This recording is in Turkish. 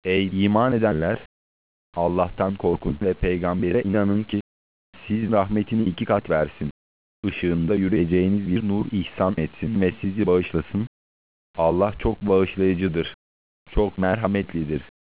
Ey iman edenler! Allah'tan korkun ve peygambere inanın ki siz rahmetini 2 kat versin. Işığında yürüyeceğiniz bir nur ihsan etsin ve sizi bağışlasın. Allah çok bağışlayıcıdır, çok merhametlidir.